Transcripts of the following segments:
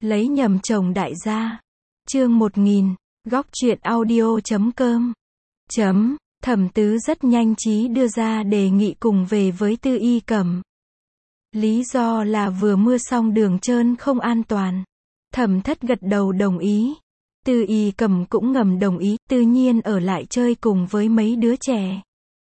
Lấy nhầm chồng đại gia. Chương 1000, góc truyện audio.com. Thẩm Tứ rất nhanh trí đưa ra đề nghị cùng về với Tư Y Cẩm. Lý do là vừa mưa xong đường trơn không an toàn. Thẩm Thất gật đầu đồng ý. Tư Y Cẩm cũng ngầm đồng ý, tự nhiên ở lại chơi cùng với mấy đứa trẻ.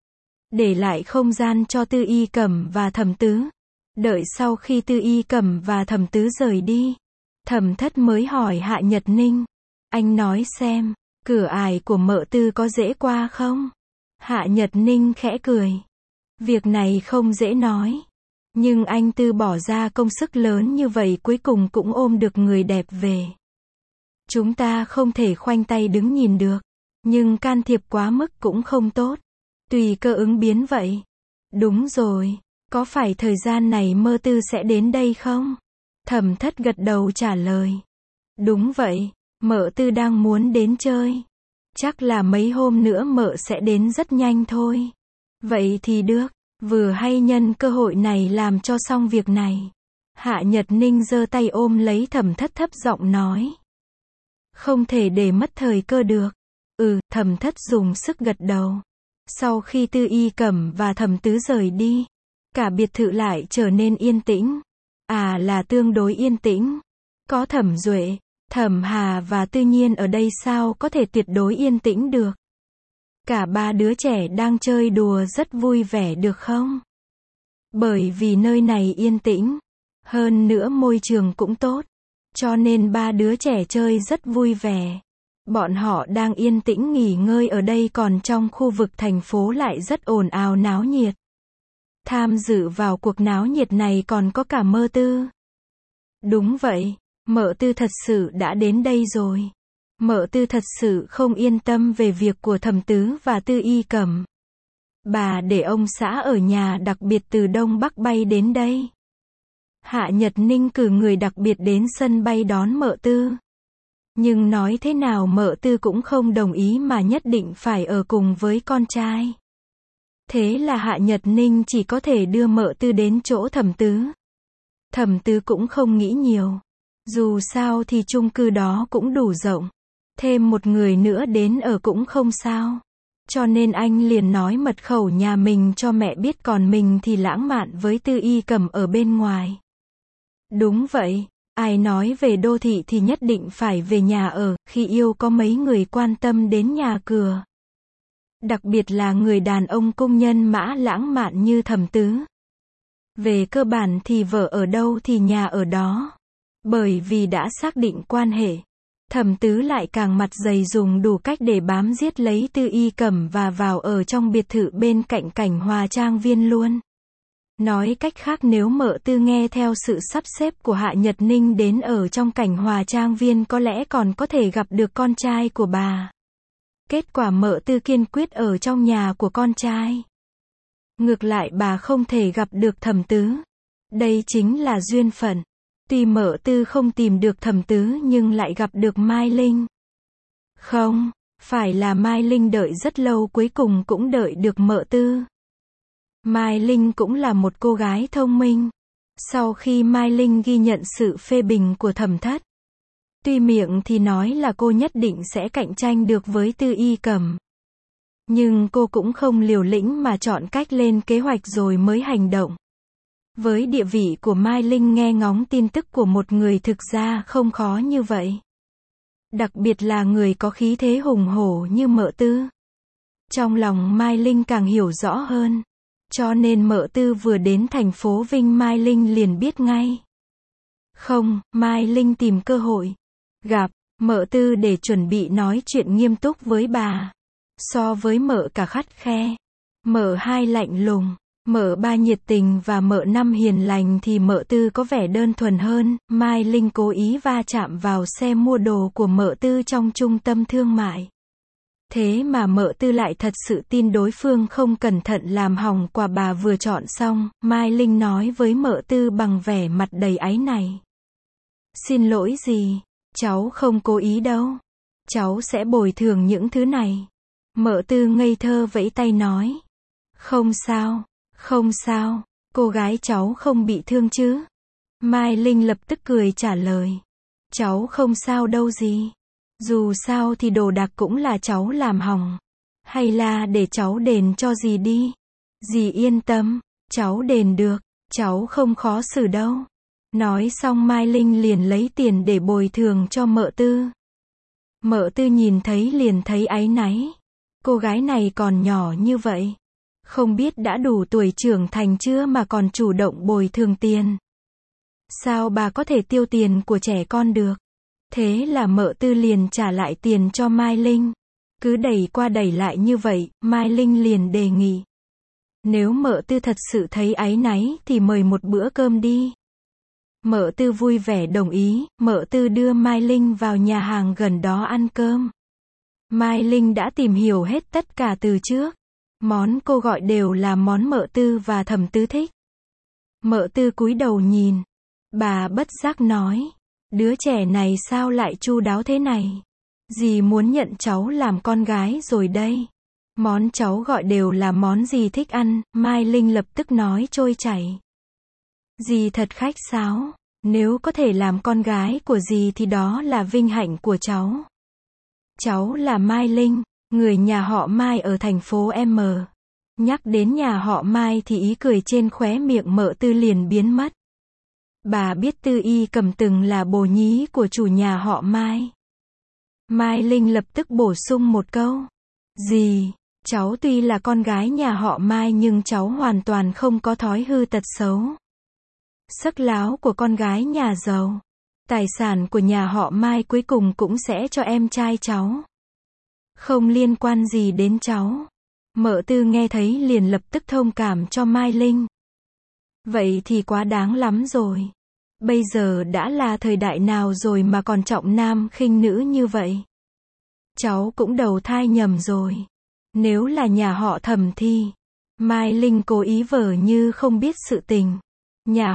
Để lại không gian cho Tư Y Cẩm và Thẩm Tứ. Đợi sau khi Tư Y Cẩm và Thẩm Tứ rời đi, Thẩm Thất mới hỏi Hạ Nhật Ninh. Anh nói xem, cửa ải của mợ Tư có dễ qua không? Hạ Nhật Ninh khẽ cười. Việc này không dễ nói. Nhưng anh Tư bỏ ra công sức lớn như vậy cuối cùng cũng ôm được người đẹp về. Chúng ta không thể khoanh tay đứng nhìn được. Nhưng can thiệp quá mức cũng không tốt. Tùy cơ ứng biến vậy. Đúng rồi. Có phải thời gian này mơ Tư sẽ đến đây không? Thẩm Thất gật đầu trả lời. Đúng vậy. Mợ Tư đang muốn đến chơi. Chắc là mấy hôm nữa mợ sẽ đến rất nhanh thôi. Vậy thì được. Vừa hay nhân cơ hội này làm cho xong việc này. Hạ Nhật Ninh giơ tay ôm lấy Thẩm Thất thấp giọng nói. Không thể để mất thời cơ được. Thẩm Thất dùng sức gật đầu. Sau khi Tư Y Cẩm và Thẩm Tứ rời đi, cả biệt thự lại trở nên yên tĩnh. Là tương đối yên tĩnh. Có Thẩm Duệ, Thẩm Hà và Tư Nhiên ở đây sao có thể tuyệt đối yên tĩnh được. Cả ba đứa trẻ đang chơi đùa rất vui vẻ được không? Bởi vì nơi này yên tĩnh. Hơn nữa môi trường cũng tốt. Cho nên ba đứa trẻ chơi rất vui vẻ. Bọn họ đang yên tĩnh nghỉ ngơi ở đây còn trong khu vực thành phố lại rất ồn ào náo nhiệt. Tham dự vào cuộc náo nhiệt này còn có cả mơ Tư. Đúng vậy, mợ Tư thật sự đã đến đây rồi. Mợ Tư thật sự không yên tâm về việc của Thẩm Tứ và Tư Y Cẩm. Bà để ông xã ở nhà đặc biệt từ Đông Bắc bay đến đây. Hạ Nhật Ninh cử người đặc biệt đến sân bay đón mợ Tư. Nhưng nói thế nào mợ Tư cũng không đồng ý mà nhất định phải ở cùng với con trai. Thế là Hạ Nhật Ninh chỉ có thể đưa mợ Tư đến chỗ Thẩm Tứ. Thẩm Tứ cũng không nghĩ nhiều. Dù sao thì chung cư đó cũng đủ rộng. Thêm một người nữa đến ở cũng không sao. Cho nên anh liền nói mật khẩu nhà mình cho mẹ biết còn mình thì lãng mạn với Tư Y Cẩm ở bên ngoài. Đúng vậy, ai nói về đô thị thì nhất định phải về nhà ở, khi yêu có mấy người quan tâm đến nhà cửa. Đặc biệt là người đàn ông công nhân mã lãng mạn như Thẩm Tứ. Về cơ bản thì vợ ở đâu thì nhà ở đó. Bởi vì đã xác định quan hệ. Thẩm Tứ lại càng mặt dày dùng đủ cách để bám giết lấy Tư Y Cẩm và vào ở trong biệt thự bên cạnh Cảnh Hòa Trang Viên luôn. Nói cách khác nếu mợ Tư nghe theo sự sắp xếp của Hạ Nhật Ninh đến ở trong Cảnh Hòa Trang Viên có lẽ còn có thể gặp được con trai của bà. Kết quả mợ Tư kiên quyết ở trong nhà của con trai. Ngược lại bà không thể gặp được Thẩm Tứ. Đây chính là duyên phận. Tuy mợ Tư không tìm được Thẩm Tứ nhưng lại gặp được Mai Linh. Không, phải là Mai Linh đợi rất lâu cuối cùng cũng đợi được mợ Tư. Mai Linh cũng là một cô gái thông minh. Sau khi Mai Linh ghi nhận sự phê bình của Thẩm Thất, tuy miệng thì nói là cô nhất định sẽ cạnh tranh được với Tư Y Cẩm. Nhưng cô cũng không liều lĩnh mà chọn cách lên kế hoạch rồi mới hành động. Với địa vị của Mai Linh nghe ngóng tin tức của một người thực ra không khó như vậy. Đặc biệt là người có khí thế hùng hổ như mợ Tư. Trong lòng Mai Linh càng hiểu rõ hơn. Cho nên mợ Tư vừa đến thành phố Vinh Mai Linh liền biết ngay. Không, Mai Linh tìm cơ hội. Gặp mợ Tư để chuẩn bị nói chuyện nghiêm túc với bà. So với mợ cả khắt khe, mợ hai lạnh lùng, mợ ba nhiệt tình và mợ năm hiền lành thì mợ Tư có vẻ đơn thuần hơn. Mai Linh cố ý va chạm vào xe mua đồ của mợ Tư trong trung tâm thương mại. Thế mà mợ Tư lại thật sự tin đối phương không cẩn thận làm hỏng quà bà vừa chọn xong. Mai Linh nói với mợ Tư bằng vẻ mặt đầy áy náy. Xin lỗi gì, cháu không cố ý đâu. Cháu sẽ bồi thường những thứ này. Mợ Tư ngây thơ vẫy tay nói. Không sao, không sao, cô gái cháu không bị thương chứ. Mai Linh lập tức cười trả lời. Cháu không sao đâu dì. Dù sao thì đồ đạc cũng là cháu làm hỏng. Hay là để cháu đền cho dì đi. Dì yên tâm, cháu đền được, cháu không khó xử đâu. Nói xong Mai Linh liền lấy tiền để bồi thường cho Mợ Tư. Mợ Tư nhìn thấy liền thấy áy náy. Cô gái này còn nhỏ như vậy. Không biết đã đủ tuổi trưởng thành chưa mà còn chủ động bồi thường tiền. Sao bà có thể tiêu tiền của trẻ con được? Thế là Mợ Tư liền trả lại tiền cho Mai Linh. Cứ đẩy qua đẩy lại như vậy, Mai Linh liền đề nghị. Nếu Mợ Tư thật sự thấy áy náy thì mời một bữa cơm đi. Mợ Tư vui vẻ đồng ý, Mợ Tư đưa Mai Linh vào nhà hàng gần đó ăn cơm. Mai Linh đã tìm hiểu hết tất cả từ trước. Món cô gọi đều là món Mợ Tư và Thẩm Tứ thích. Mợ Tư cúi đầu nhìn. Bà bất giác nói. Đứa trẻ này sao lại chu đáo thế này? Dì muốn nhận cháu làm con gái rồi đây. Món cháu gọi đều là món dì thích ăn, Mai Linh lập tức nói trôi chảy. Dì thật khách sáo. Nếu có thể làm con gái của dì thì đó là vinh hạnh của cháu. Cháu là Mai Linh, người nhà họ Mai ở thành phố M. Nhắc đến nhà họ Mai thì ý cười trên khóe miệng Mợ Tư liền biến mất. Bà biết Tư Y Cầm từng là bồ nhí của chủ nhà họ Mai. Mai Linh lập tức bổ sung một câu. Dì, cháu tuy là con gái nhà họ Mai nhưng cháu hoàn toàn không có thói hư tật xấu. Sắc láo của con gái nhà giàu. Tài sản của nhà họ Mai cuối cùng cũng sẽ cho em trai cháu. Không liên quan gì đến cháu. Mợ Tư nghe thấy liền lập tức thông cảm cho Mai Linh. Vậy thì quá đáng lắm rồi. Bây giờ đã là thời đại nào rồi mà còn trọng nam khinh nữ như vậy? Cháu cũng đầu thai nhầm rồi. Nếu là nhà họ Thẩm thì... Mai Linh cố ý vờ như không biết sự tình. Nhà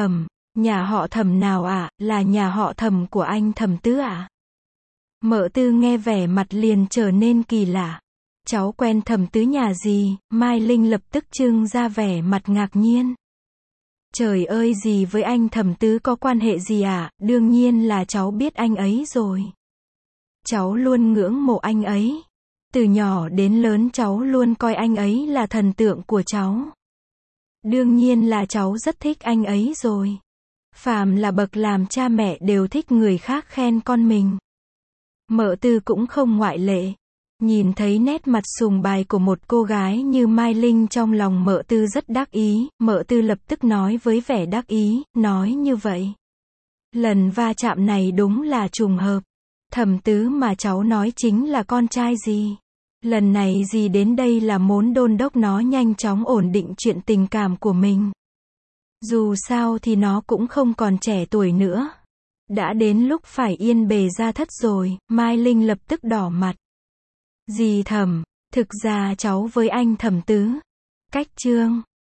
họ Thẩm nào ạ? Là nhà họ Thẩm của anh Thẩm Tứ ạ? Mợ Tư nghe vẻ mặt liền trở nên kỳ lạ. Cháu quen Thẩm Tứ nhà gì? Mai Linh lập tức trưng ra vẻ mặt ngạc nhiên. Trời ơi, gì với anh Thẩm Tứ có quan hệ gì ạ? Đương nhiên là cháu biết anh ấy rồi. Cháu luôn ngưỡng mộ anh ấy. Từ nhỏ đến lớn cháu luôn coi anh ấy là thần tượng của cháu. Đương nhiên là cháu rất thích anh ấy rồi. Phàm là bậc làm cha mẹ đều thích người khác khen con mình. Mợ Tư cũng không ngoại lệ. Nhìn thấy nét mặt sùng bái của một cô gái như Mai Linh trong lòng Mợ Tư rất đắc ý, Mợ Tư lập tức nói với vẻ đắc ý, nói như vậy. Lần va chạm này đúng là trùng hợp. Thẩm Tứ mà cháu nói chính là con trai dì. Lần này dì đến đây là muốn đôn đốc nó nhanh chóng ổn định chuyện tình cảm của mình. Dù sao thì nó cũng không còn trẻ tuổi nữa. Đã đến lúc phải yên bề gia thất rồi, Mai Linh lập tức đỏ mặt. Dì Thẩm, thực ra cháu với anh Thẩm Tứ. Cách chương